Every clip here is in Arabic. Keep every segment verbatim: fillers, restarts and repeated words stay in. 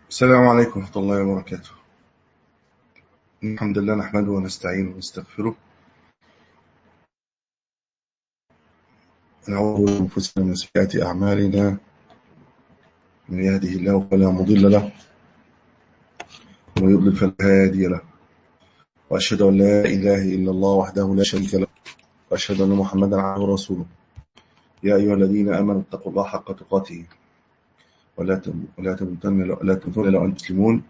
السلام عليكم ورحمة الله وبركاته. الحمد لله نحمده ونستعينه ونستغفره ونعوذ بالله من أنفسنا ومن سيئات أعمالنا، من يهده الله فلا مضل له ومن يضلل فلا هادي له، وأشهد أن لا إله إلا الله وحده لا شريك له، وأشهد أن محمدا عبده ورسوله. يا أيها الذين آمنوا اتقوا الله حق تقاته ولا تموتن لا تموتن إلا وأنتم مسلمون.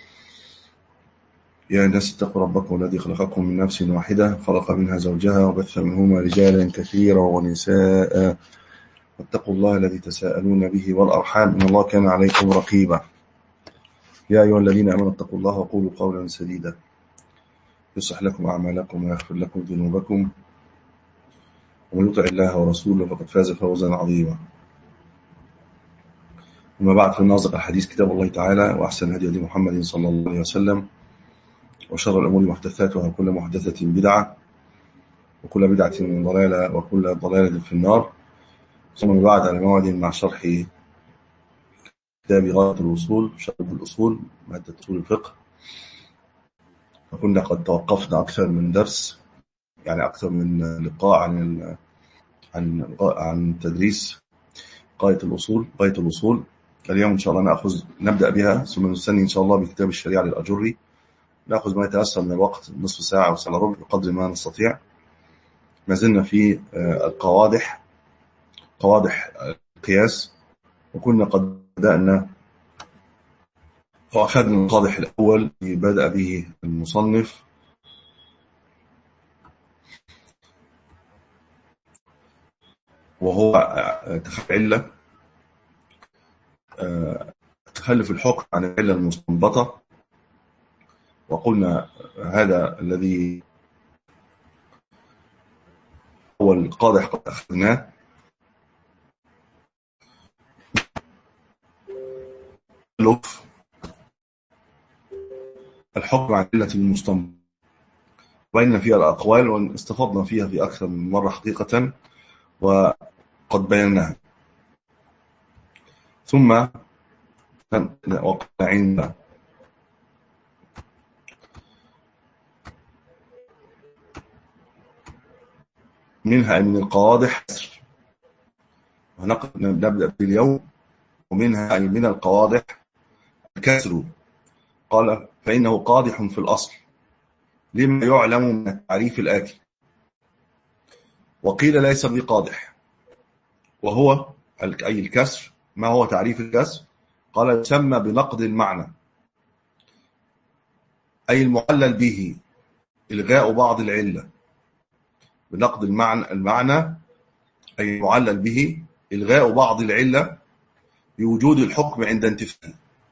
يا الناس اتقوا ربكم الذي خلقكم من نفس واحدة، خلق منها زوجها وبث منهما رجالا كثيرا ونساء، واتقوا الله الذي تساءلون به والأرحام إن الله كان عليكم رقيبا. يا أيها الذين آمنوا اتقوا الله وقولوا قولا سديدا يصلح لكم أعمالكم ويغفر لكم ذنوبكم، ومن يطع الله ورسوله فقد فاز فوزا عظيما. أما بعد، فإن أصدق الحديث كتاب الله تعالى، وأحسن الهدي هدي محمد صلى الله عليه وسلم، وشر الأمور محدثاتها، وكل محدثة بدعة، وكل بدعة ضلالة، وكل ضلالة في النار. ثم بعد، على موعد مع شرح كتاب غاية الوصول، شرح الأصول، مادة أصول الفقه. فكنا قد توقفنا أكثر من درس، يعني أكثر من لقاء عن عن عن تدريس غاية الوصول غاية الوصول. اليوم إن شاء الله نأخذ نبدأ بها، ثم نستني إن شاء الله بكتاب الشريعة للأجري. نأخذ ما يتيسر من الوقت، نصف ساعة أو ساعة ربع بقدر ما نستطيع. ما زلنا في القوادح قوادح القياس، وكنا قد بدأنا وأخذنا القادح الأول بدأ به المصنف، وهو تخلف علة تخلف الحكم عن العلة المستنبطة. وقلنا هذا الذي هو القادح قد أخذناه، تخلف الحكم عن العلة المستنبطة، وبينا فيها الأقوال واستفضنا فيها في أكثر من مرة حقيقة، وقد بيناها. ثم وقعنا عند منها من القوادح، ونبدأ باليوم. ومنها أي من القوادح الكسر. قال فإنه قادح في الأصل لما يعلم من التعريف الآتي. وقيل ليس بقادح، وهو أي الكسر. ما هو تعريف الكسر؟ قال يسمى بنقد المعنى، أي المعلل به إلغاء بعض العلة. بنقد المعنى المعنى أي المعلل به إلغاء بعض العلة بوجود الحكم عند انتفائه،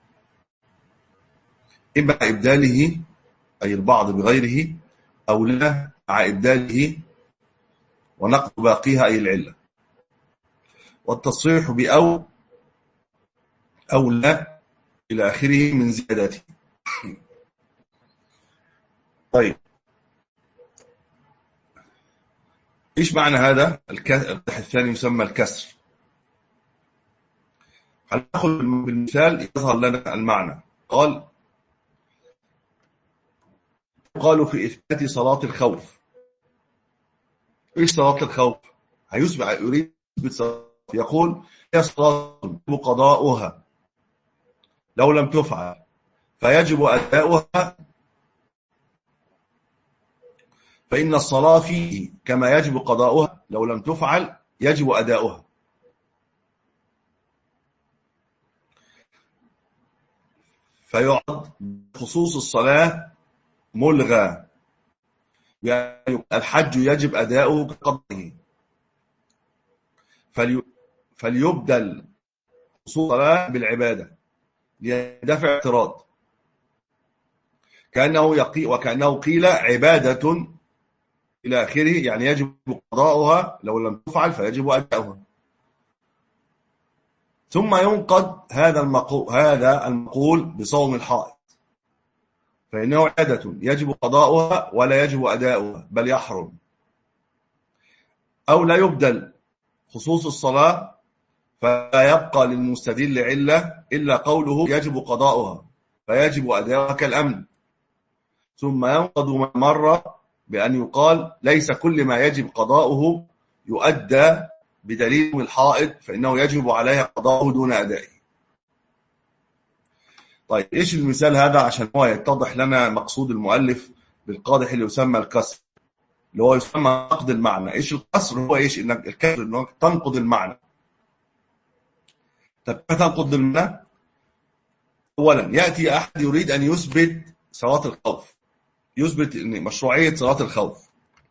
إما إبداله أي البعض بغيره، أو لا مع إبداله ونقد باقيها أي العلة، والتصريح بأو أو لا إلى آخره من زيادته. طيب، إيش معنى هذا؟ القدح الثاني يسمى الكسر. هنأخذ بالمثال يظهر لنا المعنى. قال قالوا في إثبات صلاة الخوف. إيش صلاة الخوف؟ هيسمع يريد صلاة، يقول هي صلاة يجب قضاؤها لو لم تفعل فيجب أداؤها، فإن الصلاة فيه كما يجب قضاؤها لو لم تفعل يجب أداؤها. فيعد خصوص الصلاة ملغى، يعني الحج يجب أداؤه كقضائه، فلي فليبدل خصوص الصلاة بالعبادة ليدفع اعتراض، كأنه يقي وكأنه قيل عبادة إلى آخره، يعني يجب قضاؤها لو لم تفعل فيجب أداؤها. ثم ينقض هذا المقول هذا المقول بصوم الحائض، فإنه عادة يجب قضاؤها ولا يجب أداؤها بل يحرم. أو لا يبدل خصوص الصلاة فلا يبقى للمستدل علة إلا قوله يجب قضاؤها فيجب أداؤها كالأمن. ثم ينقض مرة بأن يقال ليس كل ما يجب قضاؤه يؤدى بدليل الحائط فإنه يجب عليها قضاؤه دون أدائه. طيب إيش المثال هذا عشان هو يتضح لنا مقصود المؤلف بالقادح اللي يسمى الكسر، اللي هو يسمى نقد المعنى. إيش الكسر؟ هو إيش؟ إنك الكسر إنك تنقض المعنى. طب كيف تنقض المعنى؟ أولا يأتي أحد يريد أن يثبت صلاة الخوف، يثبت إن مشروعية صلاة الخوف،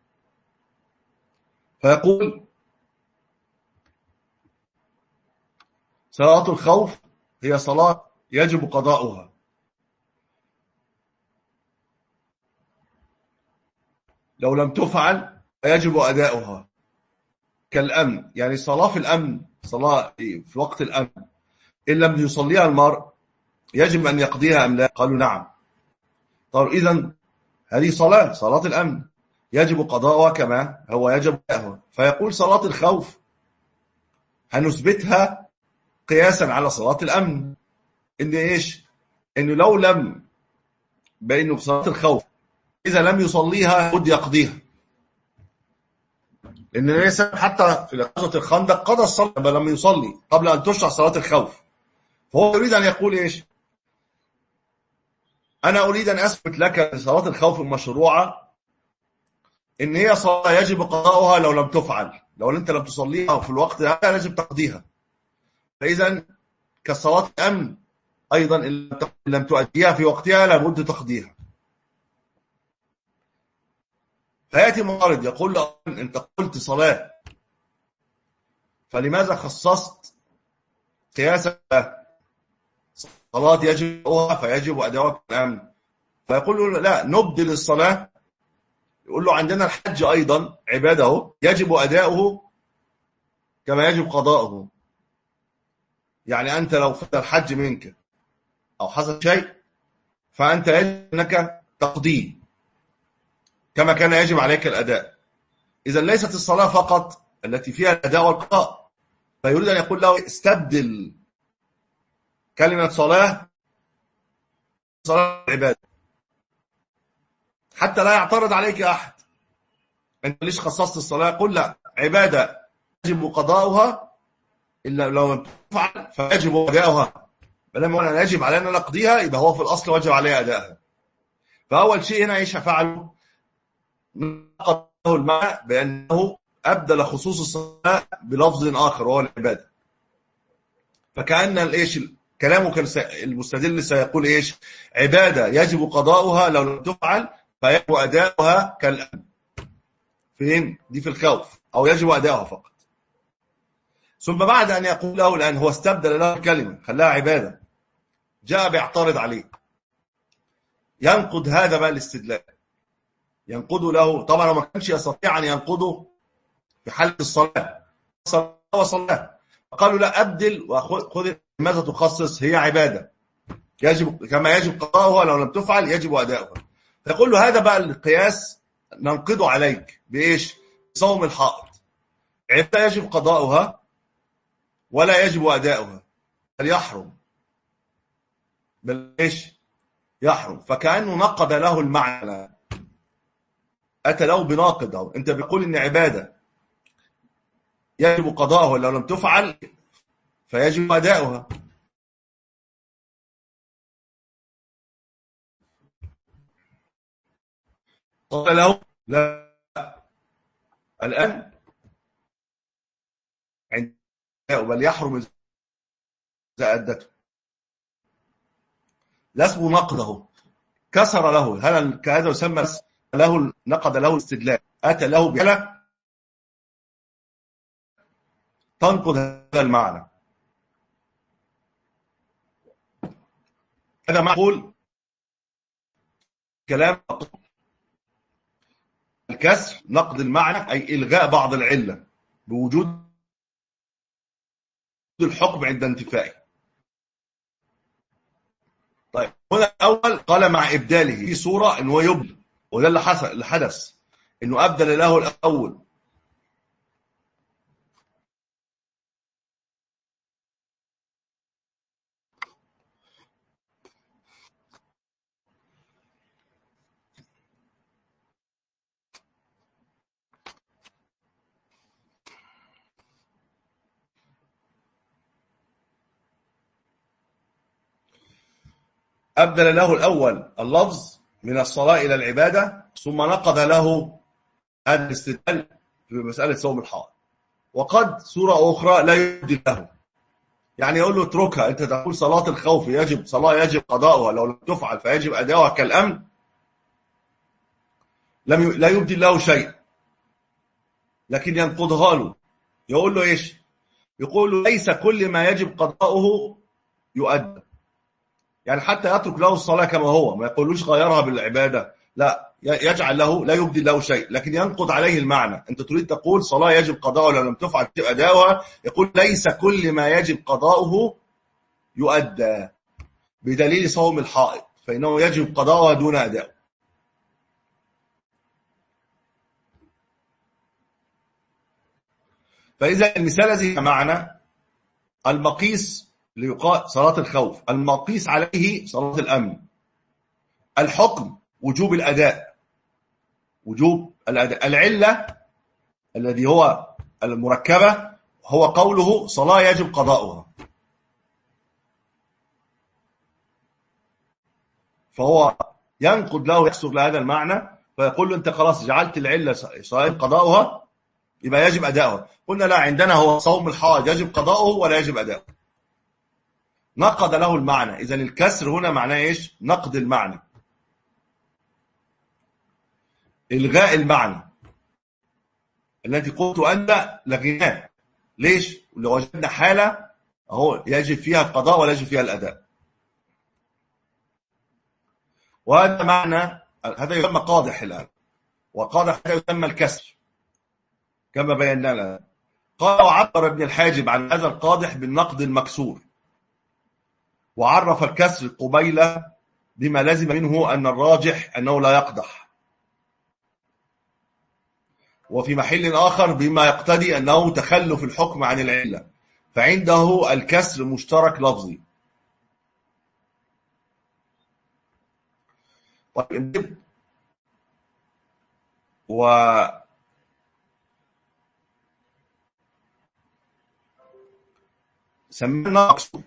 فيقول صلاة الخوف هي صلاة يجب قضاؤها، لو لم تفعل فيجب أداؤها كالأمن. يعني صلاة في الأمن، صلاة في وقت الأمن إن لم يصليها المرء يجب أن يقضيها أم لا؟ قالوا نعم. طيب إذن هذه صلاة صلاة الأمن يجب قضاؤها كما هو يجب أداؤها. فيقول صلاة الخوف هنثبتها قياسا على صلاة الأمن، إن إيش؟ إنه لو لم بأنه صلاة الخوف إذا لم يصليها بد يقضيها، لأن ليس حتى في غزوة الخندق قضى الصلاة لم يصلي قبل أن تشرع صلاة الخوف. فهو يريد أن يقول إيش؟ أنا أريد أن أثبت لك صلاة الخوف المشروعة إن هي صلاة يجب قضاؤها لو لم تفعل، لو أنت لم تصليها في الوقت هذا يجب تقضيها. فإذا كصلاة الأمن أيضا إن لم تؤديها في وقتها لابد تقضيها. فيأتي معارض يقول له أنت قلت صلاة فلماذا خصصت قياسا صلاة يجب أداؤها فيجب أداؤها كالأمن؟ فيقول له لا، نبدل الصلاة. يقول له عندنا الحج أيضا عباده يجب أداؤه كما يجب قضاؤه. يعني أنت لو فات الحج منك أو حصل شيء فأنت يجب أنك تقضيه كما كان يجب عليك الأداء. إذا ليست الصلاة فقط التي فيها الأداء والقضاء. فيريد أن يقول له استبدل كلمة صلاة صلاة العبادة حتى لا يعترض عليك أحد. أنت ليش خصصت الصلاة؟ قل لا، عبادة يجب قضاؤها إلا لو لم تفعل فيجب أداؤها. فلما أنا يجب علينا نقضيها يبقى هو في الأصل واجب عليه أداءها. فأول شيء هنا إيش فعله؟ نقض له المعنى بأنه أبدل خصوص الصلاة بلفظ آخر وهو العبادة. فكأن الإيش كلامه كان المستدل سيقول إيش؟ عبادة يجب قضاؤها لو لم تفعل فيجب أداؤها كالأمن. فين؟ دي في الخوف، أو يجب أداؤها فقط. ثم بعد أن يقول له الآن هو استبدل له الكلمة خلاها عبادة، جاء بيعترض عليه، ينقض هذا بقى الاستدلال، ينقضه له. طبعا هو ما كانش يستطيع أن ينقضه في حالة الصلاة، صلاة وصلاة. فقالوا لا، أبدل وخذ ماذا تخصص، هي عبادة يجب كما يجب قضاؤها لو لم تفعل يجب أداؤها. فيقول له هذا بقى القياس ننقضه عليك بإيش؟ صوم الحائط، عبادة يجب قضاؤها ولا يجب أداؤها، بل يحرم، بل إيش؟ يحرم. فكأنه نقض له المعنى، أتى له بناقض. أو أنت بيقول إن عبادة يجب قضاؤها لو لم تفعل فيجب أداؤها. قال له لا، الآن عند بل يحرم إذا أدته. لا اسمه نقضه، كسر له. هل هذا يسمى له نقض له الاستدلال؟ أتى له بحالة تنقض هذا المعنى. هذا معقول كلام الكسر نقض المعنى، أي إلغاء بعض العلة بوجود الحكم عند انتفائه. طيب هنا الأول قال مع إبداله في صورة أنه يبدل، وده اللي حصل اللي حدث أنه أبدل له الأول أبدل له الأول اللفظ من الصلاة إلى العبادة، ثم نقض له الاستدلال في مسألة صوم الحائض. وقد سورة أخرى لا يبدل له، يعني يقول له اتركها، أنت تقول صلاة الخوف يجب صلاة يجب قضاؤها، لو لم تفعل فيجب أداؤها كالأمن، لم ي... لا يبدل له شيء، لكن ينقضها له. يقول له إيش؟ يقول له ليس كل ما يجب قضاؤه يؤدى، يعني حتى يترك له الصلاة كما هو، ما يقولوش غيرها بالعبادة، لا، يجعل له لا يبدل له شيء، لكن ينقض عليه المعنى. أنت تريد تقول صلاة يجب قضاؤها لو لم تفعل أداؤها، يقول ليس كل ما يجب قضاؤه يؤدى، بدليل صوم الحائض فإنه يجب قضاؤها دون أداء. فإذا المثال الذي معنى المقيس ليقال صلاة الخوف، المقيس عليه صلاة الأمن، الحكم وجوب الأداء، وجوب الأداء، العلة الذي هو المركبة هو قوله صلاة يجب قضاؤها، فهو ينقض له يكسر لهذا المعنى، فيقول له أنت خلاص جعلت العلة صلاة يجب قضاؤها يبقى يجب أداؤها. قلنا لا، عندنا هو صوم الحائض يجب قضاؤه ولا يجب أداؤه، نقض له المعنى. إذن الكسر هنا معناه إيش؟ نقض المعنى، إلغاء المعنى التي قلت أن لغيناه. ليش؟ لو وجدنا حالة أهو يجب فيها القضاء ولا يجب فيها الأداء، وهذا معنى، هذا يسمى قادح الآن، وقادح هذا يسمى الكسر كما بينا الآن. قال وعبر ابن الحاجب عن هذا القادح بالنقد المكسور، وعرف الكسر قبيلة بما لزم منه أن الراجح أنه لا يقدح، وفي محل آخر بما يقتضي أنه تخلف الحكم عن العلة، فعنده الكسر مشترك لفظي. طيب، و سمينا مكسور،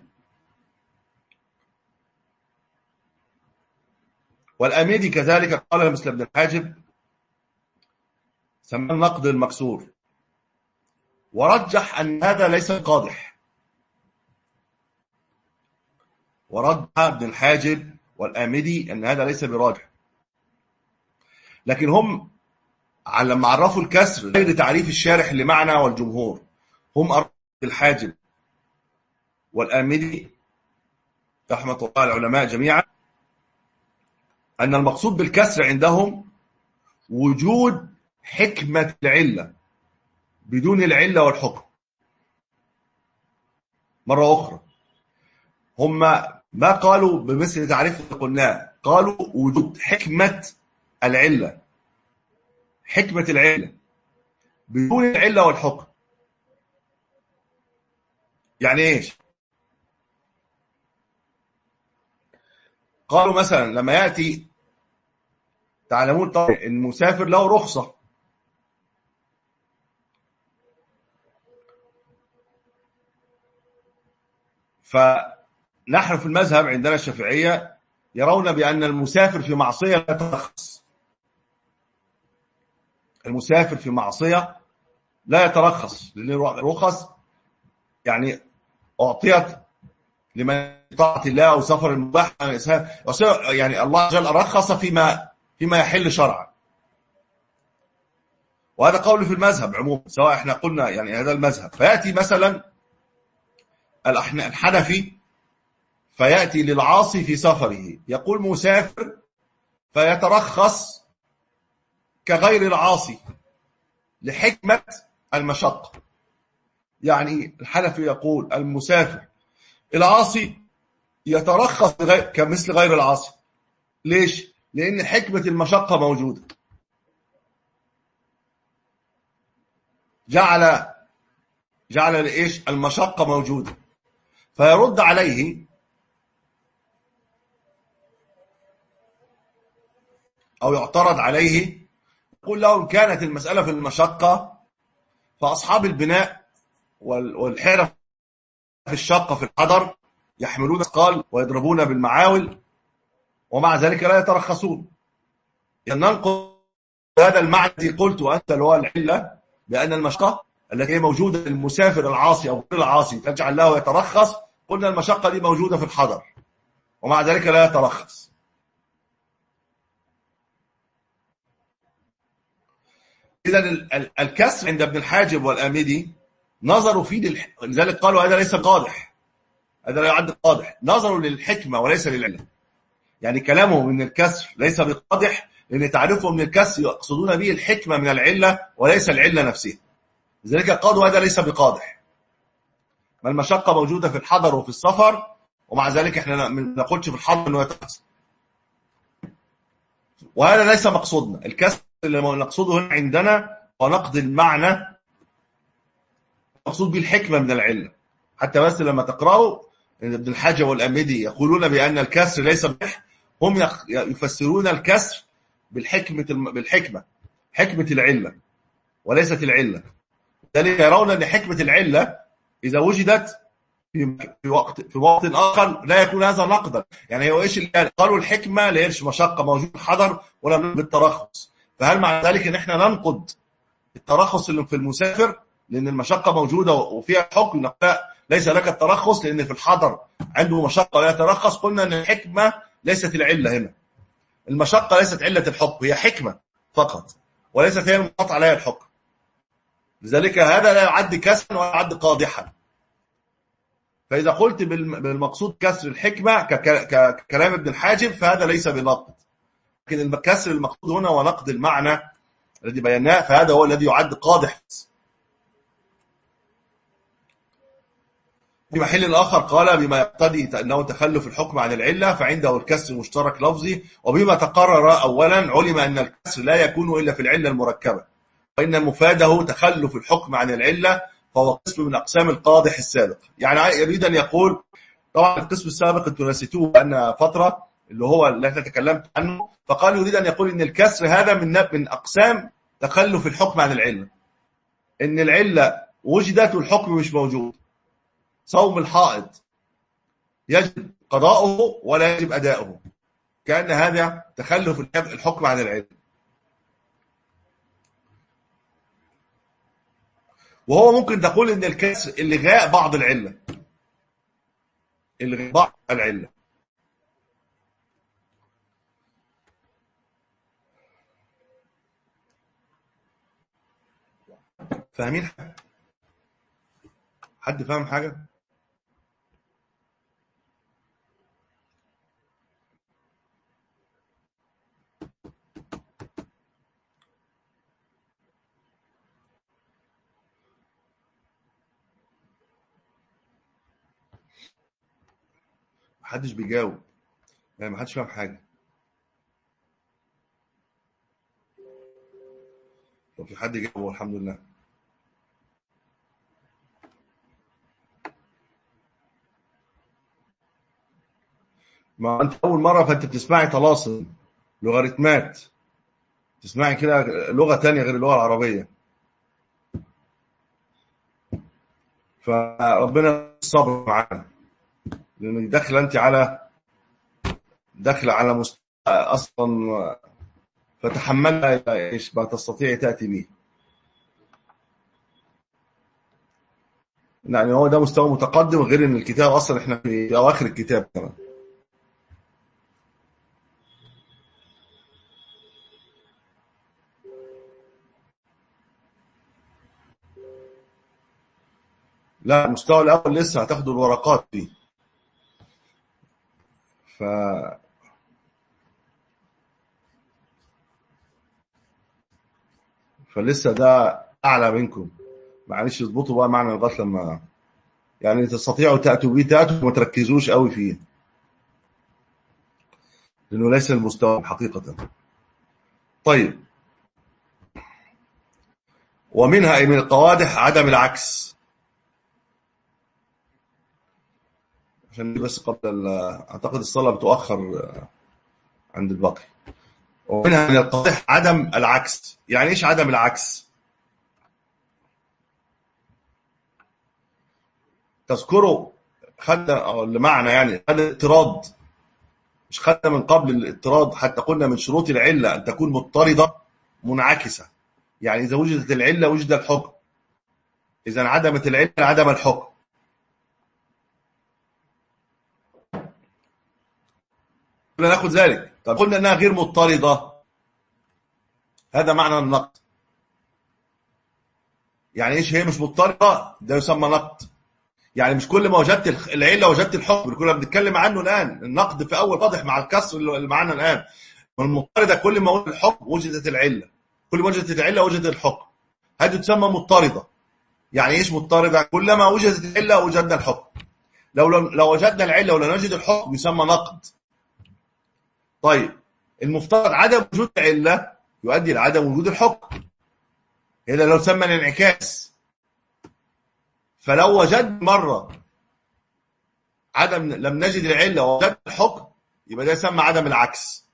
والأميدي كذلك قال مثل ابن الحاجب سمى النقد المكسور، ورجح أن هذا ليس قادح، ورجح ابن الحاجب والآمدي أن هذا ليس براجح، لكن هم لما عرفوا الكسر غير تعريف الشارح لمعنى والجمهور، هم أرد الحاجب والآمدي رحمة الله العلماء جميعا أن المقصود بالكسر عندهم وجود حكمة العلة بدون العلة والحكم. مرة أخرى، هم ما قالوا بمثل تعريف اللي قلناه، قالوا وجود حكمة العلة، حكمة العلة بدون العلة والحكم. يعني ايش؟ قالوا مثلا لما يأتي، تعلمون طبعا المسافر له رخصة، فنحن في المذهب عندنا الشافعية يرون بأن المسافر في معصية لا يترخص، المسافر في معصية لا يترخص، لأن الرخص يعني أعطيت لمن طاعة الله أو سفر المباح، يعني الله جل رخص فيما فيما يحل شرعا، وهذا قول في المذهب عموما، سواء احنا قلنا يعني هذا المذهب. فيأتي مثلا الحنفي فيأتي للعاصي في سفره يقول مسافر فيترخص كغير العاصي لحكمة المشقة. يعني الحنفي يقول المسافر العاصي يترخص كمثل غير العاصي. ليش؟ لأن حكمة المشقة موجودة، جعل جعل لإيش؟ المشقة موجودة. فيرد عليه أو يعترض عليه، يقول له إن كانت المسألة في المشقة فأصحاب البناء والحرف في الشقة في الحضر يحملون أثقال ويضربون بالمعاول ومع ذلك لا يترخصون. يعني ننقل هذا المعنى الذي قلت وأنت اللي هو العلة بأن المشقة التي هي موجودة للمسافر العاصي أو غير العاصي تجعل له يترخص، قلنا المشقة دي موجودة في الحضر ومع ذلك لا يترخص. إذن الكسر عند ابن الحاجب والآمدي نظروا فيه، لذلك قالوا هذا ليس قادح، هذا لا يعد قادح، نظروا للحكمة وليس للعلة. يعني كلامهم من الكسر ليس بقادح، لأن تعرفهم من الكسر يقصدون به الحكمة من العلة وليس العلة نفسها، لذلك قالوا هذا ليس بقادح، ما المشقة موجودة في الحضر وفي السفر ومع ذلك احنا ما نقولش في الحضر انه يتحصل. وهذا ليس مقصودنا، الكسر اللي نقصده هنا عندنا ونقد المعنى مقصود به الحكمة من العلة. حتى بس لما تقرأوا ابن الحاجب والآمدي يقولون بأن الكسر ليس بح، هم يفسرون الكسر بالحكمة بالحكمة حكمة العلة وليست العلة. ذلك يرون أن حكمة العلة إذا وجدت في في وقت في وقت آخر لا يكون هذا نقدا. يعني هو إيش اللي قالوا الحكمة ليش مشقة موجود الحضر ولا بالترخص، فهل مع ذلك إن إحنا ننقد الترخص اللي في المسافر لأن المشقة موجودة وفيها حكم ليس لك الترخص لأن في الحضر عنده مشقة ولا يترخص؟ قلنا أن الحكمة ليست العلة هنا، المشقة ليست علة الحكم، هي حكمة فقط وليست هي المنطق عليها الحكم. لذلك هذا لا يعد كسرا ولا يعد قادحا. فإذا قلت بالمقصود كسر الحكمة ككلام ابن الحاجب فهذا ليس بنقد، لكن الكسر المقصود هنا ونقد المعنى الذي بيناه فهذا هو الذي يعد قادح. في محل الآخر قال بما يقتضي أنه تخلف الحكم عن العلة فعنده الكسر مشترك لفظي، وبما تقرر أولا علم أن الكسر لا يكون إلا في العلة المركبة، وإن مفاده تخلف الحكم عن العلة فهو قسم من أقسام القادح السابق. يعني يريد أن يقول طبعا القسم السابق أنتم نسيتوه بأن فترة اللي هو اللي أنا تكلمت عنه، فقال يريد أن يقول أن الكسر هذا من من أقسام تخلف الحكم عن العلة، أن العلة وجدت والحكم مش موجود. صوم الحائض يجب قضاؤه ولا يجب أداؤه، كأن هذا تخلف الحكم عن العلة. وهو ممكن تقول ان الكسر الغاء بعض العلة، الغاء بعض العلة. فاهمين؟ حد فاهم حاجة؟ محدش بيجاوب، يعني محدش فاهم حاجة. لو في حد يجاوب الحمد لله. ما انت اول مرة فانت بتسمعي طلاسم لوغاريتمات، تسمعي كده لغة تانية غير اللغة العربية، فربنا الصبر معانا، لانك داخله انت على داخله على مستوى اصلا فتحملها ايش ما تستطيعي تاتي به. يعني هو ده مستوى متقدم، غير ان الكتاب اصلا احنا في اواخر الكتاب كمان. لا المستوى الاول لسه هتاخدوا الورقات دي. ف فلسه ده اعلى منكم، معلش اضبطوا بقى معنا لغايه لما يعني تستطيعوا تاتوا بيه تاتوا، وما تركزوش قوي فيه لانه ليس المستوى حقيقه. طيب، ومنها أي من القوادح عدم العكس، عشان بس قبل اعتقد الصلاه بتؤخر عند الباقي. ومنها من القوادح عدم العكس. يعني ايش عدم العكس؟ تذكروا خدنا لمعنى يعني هذا الاضطراد مش خدنا من قبل الاضطراد حتى قلنا من شروط العلة أن تكون مضطردة منعكسة، يعني إذا وجدت العلة وجد الحكم، إذا انعدمت العلة انعدم الحكم. قلنا ناخد ذلك. طب قلنا أنها غير مضطردة، هذا معنى النقد. يعني إيش هي مش مضطردة؟ ده يسمى نقد. يعني مش كل ما وجدت العلة وجدت الحكم اللي كنا بنتكلم عنه الآن. النقد في أول واضح مع الكسر اللي معانا الآن. والمضطردة كل ما وجد الحكم وجدت العلة، كل ما وجدت العلة وجدت الحكم، هذه تسمى مضطردة. يعني إيش مضطردة؟ كلما وجدت العلة وجدنا الحكم. لو لو وجدنا العلة ولا نجد الحكم يسمى نقد. طيب المفترض عدم وجود العلة يؤدي لعدم وجود الحكم، هذا لو سمى الانعكاس. فلو وجدنا مرة عدم لم نجد العلة ووجدنا الحكم يبقى ده يسمى عدم العكس.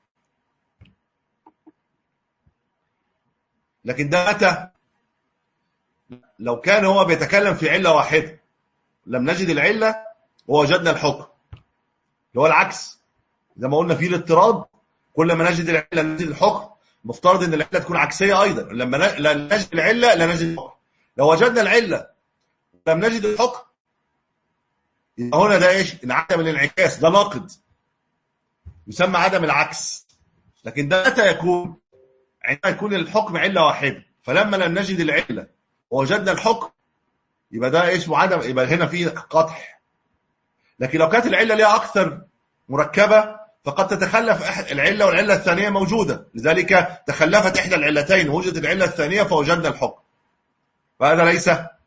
لكن ده متى؟ لو كان هو بيتكلم في علة واحدة لم نجد العلة ووجدنا الحكم، اللي هو العكس زي ما قلنا فيه الاضطراد، كل ما نجد العلة نجد الحكم. مفترض ان العلة تكون عكسية ايضا، لما لا نجد العلة لا نجد الحكم. لو وجدنا العلة لم نجد الحكم يبقى هنا ده ايش؟ انعدم الانعكاس، ده ناقض يسمى عدم العكس. لكن ده متى يكون؟ عندما يكون الحكم علة واحدة، فلما لم نجد العلة ووجدنا الحكم يبقى ده اسمه عدم، يبقى هنا فيه قطع. لكن لو كانت العلة ليها أكثر مركبة فقد تتخلف العلة والعلة الثانية موجودة، لذلك تخلفت إحدى العلتين ووجدت العلة الثانية فوجدنا الحكم، فهذا ليس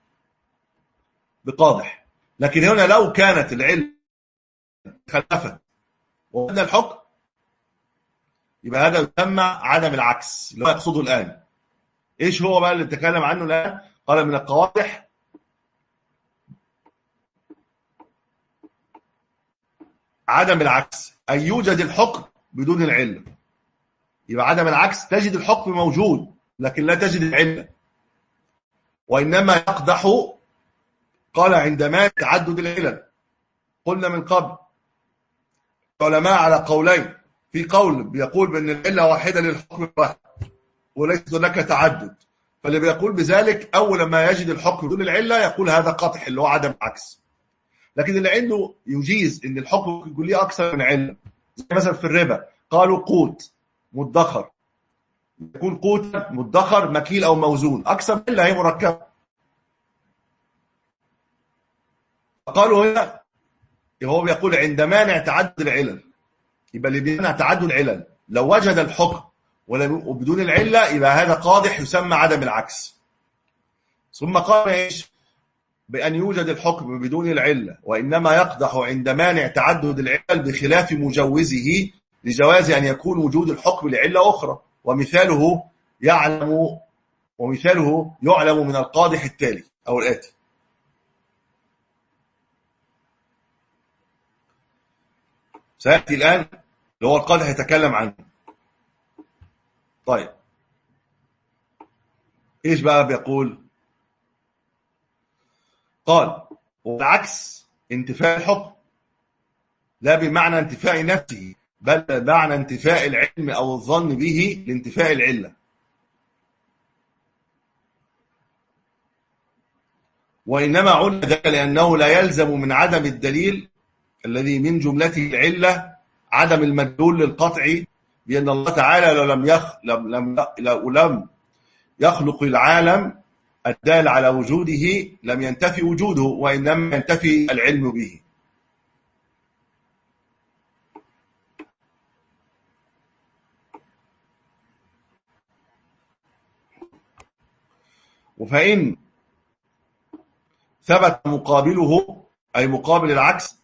بقادح. لكن هنا لو كانت العلة تخلفت ووجدنا الحكم يبقى هذا يسمى عدم العكس اللي هو يقصده الآن. إيش هو بقى اللي نتكلم عنه الآن؟ قال من القوادح عدم العكس، أن يوجد الحكم بدون العلة. يبقى عدم العكس تجد الحكم موجود لكن لا تجد العلة. وإنما يقدح قال عندما تعدد العلل. قلنا من قبل العلماء على قولين، في قول بيقول بأن العلة واحدة للحكم واحد وليس هناك تعدد، فاللي بيقول بذلك أول ما يجد الحكم بدون العلة يقول هذا قطح اللي هو عدم العكس. لكن اللي عنده يجيز ان الحكم يكون ليه اكثر من علة، زي مثلا في الربا قالوا قوت مدخر، يكون قوت مدخر مكيل او موزون، اكثر من علة هي مركبه. قالوا هنا هو بيقول عند مانع تعدد العلل، يبقى اللي بيمنع تعدد العلل لو وجد الحكم وبدون العلة يبقى هذا قادح يسمى عدم العكس. ثم قال ايش؟ بأن يوجد الحكم بدون العلة، وإنما يقدح عند مانع تعدد العلل بخلاف مجوزه لجواز أن يكون وجود الحكم لعلة أخرى. ومثاله يعلم ومثاله يعلم من القادح التالي أو الآتي. سيأتي الآن اللي هو القادح يتكلم عنه. طيب إيش بقى بيقول؟ قال والعكس انتفاء الحكم لا بمعنى انتفاء نفسه بل بمعنى انتفاء العلم أو الظن به لانتفاء العلة. وإنما علم ذلك لأنه لا يلزم من عدم الدليل الذي من جملته العلة عدم المدلول للقطع بأن الله تعالى لو لم, يخ... لم... لم... لو لم يخلق العالم الدال على وجوده لم ينتفي وجوده، وإنما ينتفي العلم به. وفإن ثبت مقابله أي مقابل العكس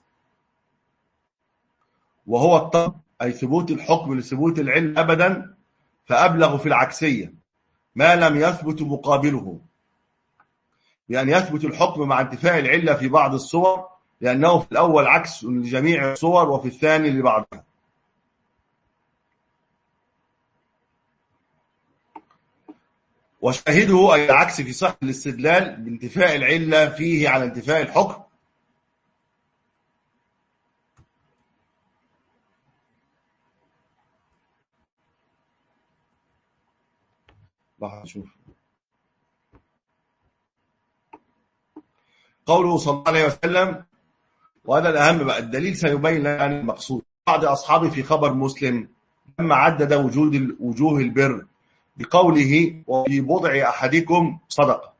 وهو الطلب أي ثبوت الحكم لثبوت العلم أبدا فأبلغ في العكسية ما لم يثبت مقابله، بأن يثبت الحكم مع انتفاء العلة في بعض الصور لأنه في الأول عكس لجميع الصور وفي الثاني لبعضها. وشاهده أي العكس في صحة الاستدلال بانتفاء العلة فيه على انتفاء الحكم راح نشوف قوله صلى الله عليه وسلم، وهذا الأهم بقى، الدليل سيبين لنا عن المقصود. بعض أصحابي في خبر مسلم لما عدد وجود وجوه البر بقوله وفي بضع أحدكم صدقة،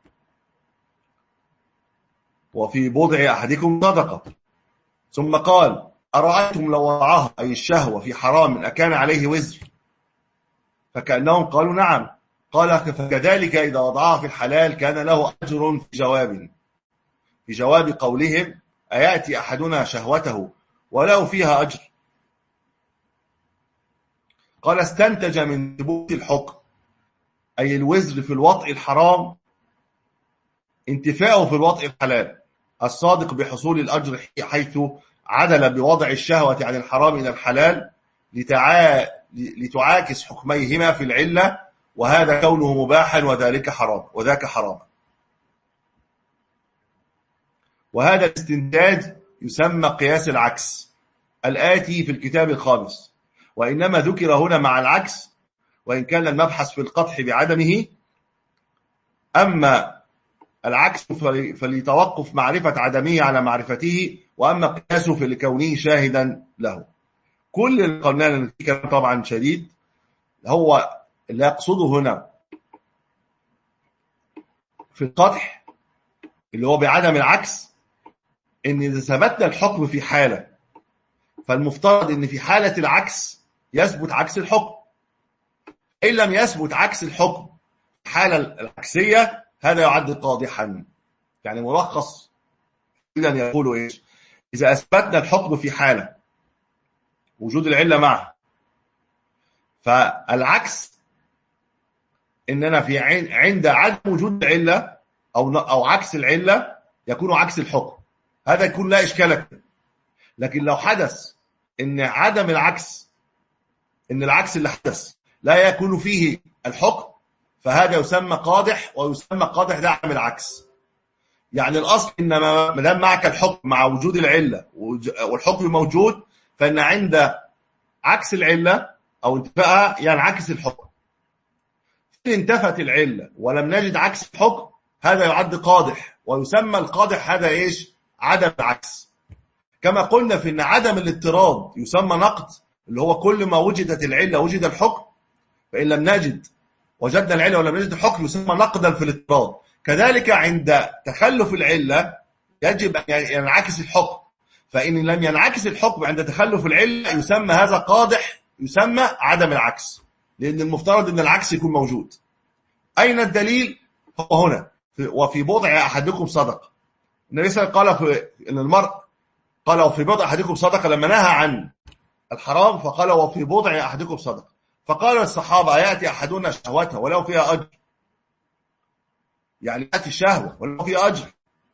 وفي بضع أحدكم صدقة، ثم قال أرأيتم لو وضعها أي الشهوة في حرام أكان عليه وزر؟ فكأنهم قالوا نعم. قال فكذلك إذا وضعها في الحلال كان له أجر في جواب في جواب قولهم أيأتي أحدنا شهوته ولو فيها أجر. قال استنتج من ثبوت الحكم أي الوزر في الوطء الحرام انتفاؤه في الوطء الحلال الصادق بحصول الأجر، حيث عدل بوضع الشهوة عن الحرام إلى الحلال لتعا... لتعاكس حكميهما في العلة، وهذا كونه مباحا وذلك حرام وذاك حرام. وهذا الاستنتاج يسمى قياس العكس الآتي في الكتاب الخامس، وإنما ذكر هنا مع العكس وإن كان المبحث في القطح بعدمه. أما العكس فليتوقف معرفة عدمه على معرفته، وأما قياسه فلكونه شاهدا له. كل اللي قلنا كلام طبعا شديد، هو اللي يقصده هنا في القطح اللي هو بعدم العكس، إن إذا ثبتنا الحكم في حالة فالمفترض إن في حالة العكس يثبت عكس الحكم. إن لم يثبت عكس الحكم في الحالة العكسية هذا يعد قادحا. يعني ملخص إذا يقولوا إيش؟ إذا أثبتنا الحكم في حالة وجود العلة معه، فالعكس إننا في عند عدم وجود العلة أو أو عكس العلة يكون عكس الحكم، هذا يكون لا إشكال. لكن لو حدث إن عدم العكس، إن العكس اللي حدث لا يكون فيه الحكم، فهذا يسمى قادح، ويسمى قادح ده عدم العكس. يعني الأصل إن ما دام معك الحكم مع وجود العلة والحكم موجود، فإن عند عكس العلة أو انتفاءها ينعكس الحكم. إن انتفت العلة ولم نجد عكس الحكم هذا يعد قادح، ويسمى القادح هذا إيش؟ عدم العكس. كما قلنا في إن عدم الاضطراد يسمى نقد، اللي هو كل ما وجدت العلة وجد الحكم، فإن لم نجد وجدنا العلة ولم نجد الحكم يسمى نقدا في الاضطراد. كذلك عند تخلف العلة يجب أن ينعكس الحكم، فإن لم ينعكس الحكم عند تخلف العلة يسمى هذا قادح، يسمى عدم العكس، لأن المفترض أن العكس يكون موجود. أين الدليل؟ هو هنا وفي بضع أحدكم صدقة. النبي صلى الله عليه وسلم قال في إن المرء قال وفي بضع أحدكم صدقة لما نهى عن الحرام، فقال وفي بضع أحدكم صدقة. فقال الصحابة يأتي أحدنا شهوته ولو فيها أجر، يعني يأتي الشهوة ولو فيها أجر.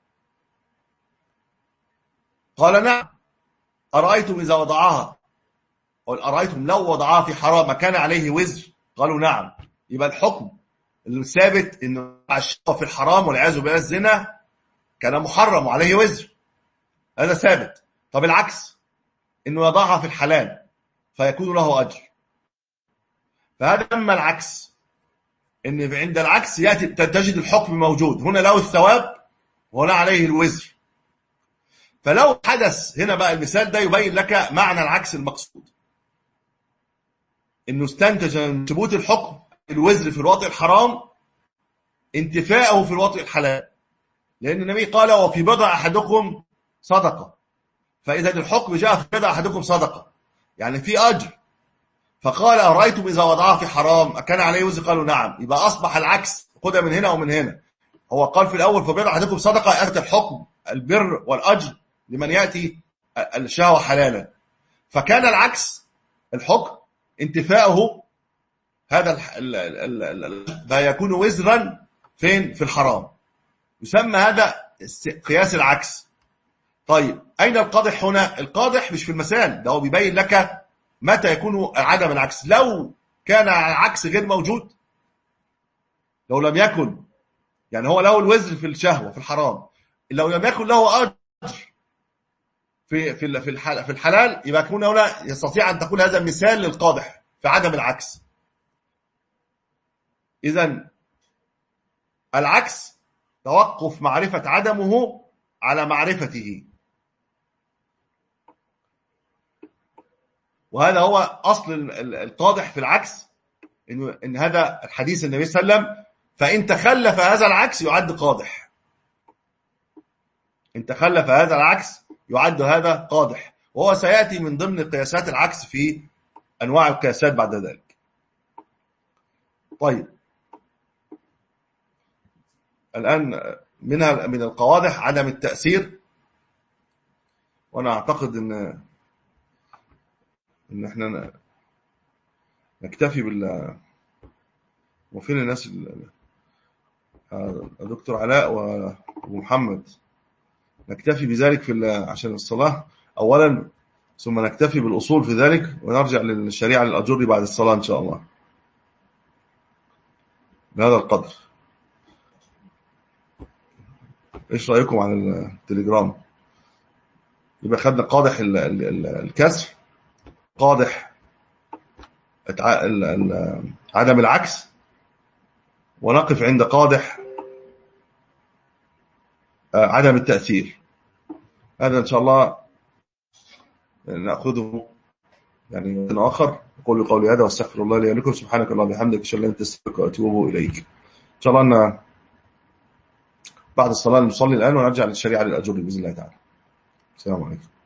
قال نعم. أرأيتم إذا وضعها، قال أرأيتم لو وضعها في حرام كان عليه وزر؟ قالوا نعم. يبقى الحكم الثابت إنه الشهوة في الحرام والعياذ بالله الزنا كان محرم وعليه وزر، هذا ثابت. طب العكس إنه يضعها في الحلال فيكون له أجر، فهذا أما العكس، إن عند العكس يأتي تجد الحكم موجود، هنا له الثواب وهنا عليه الوزر. فلو حدث هنا بقى المثال ده يبين لك معنى العكس المقصود، إنه استنتج من ثبوت الحكم الوزر في الوطء الحرام انتفاءه في الوطء الحلال، لأن النبي قال وفي بضع أحدكم صدقة، فإذا الحكم جاء في بضع أحدكم صدقة يعني في أجر. فقال أرأيتم إذا وضعها في حرام كان عليه وزر؟ قالوا نعم. يبقى أصبح العكس خدها من هنا ومن هنا. هو قال في الأول في بضع أحدكم صدقة، أتى الحكم البر والأجر لمن يأتي الشهوة حلالا، فكان العكس الحكم انتفاؤه هذا فيكون وزرا فين؟ في الحرام. يسمى هذا قياس العكس. طيب أين القادح هنا؟ القادح مش في المثال ده، هو بيبين لك متى يكون عدم العكس. لو كان العكس غير موجود، لو لم يكن، يعني هو له الوزر في الشهوة في الحرام، لو لم يكن له أجر في في في في الحلال، يبقى يكون هنا يستطيع أن تقول هذا مثال للقادح في عدم العكس. إذن العكس توقف معرفة عدمه على معرفته، وهذا هو أصل القادح في العكس، إن, إن هذا الحديث النبي صلى الله عليه وسلم فإن تخلف هذا العكس يعد قادح، إن تخلف هذا العكس يعد هذا قادح، وهو سيأتي من ضمن قياسات العكس في أنواع القياسات بعد ذلك. طيب الآن منها من القوادح عدم التأثير، وأنا أعتقد إن إن إحنا نكتفي بال وفين الناس الدكتور علاء وأبو محمد، نكتفي بذلك في عشان الصلاة أولا، ثم نكتفي بالأصول في ذلك، ونرجع للشريعة للأجر بعد الصلاة إن شاء الله بهذا القدر. إيش رأيكم على التليجرام؟ يبقى خدنا قادح الكسر، قادح عدم العكس، ونقف عند قادح عدم التأثير. هذا إن شاء الله نأخذه يعني من آخر. أقول قولي هذا واستغفر الله لي ولكم، سبحانك اللهم وبحمدك أشهد أن لا إله إلا أنت أستغفرك وأتوب إليك. إن شاء الله أن بعد الصلاة نصلي الآن ونرجع للشريعة للأجر بإذن الله تعالى. السلام عليكم.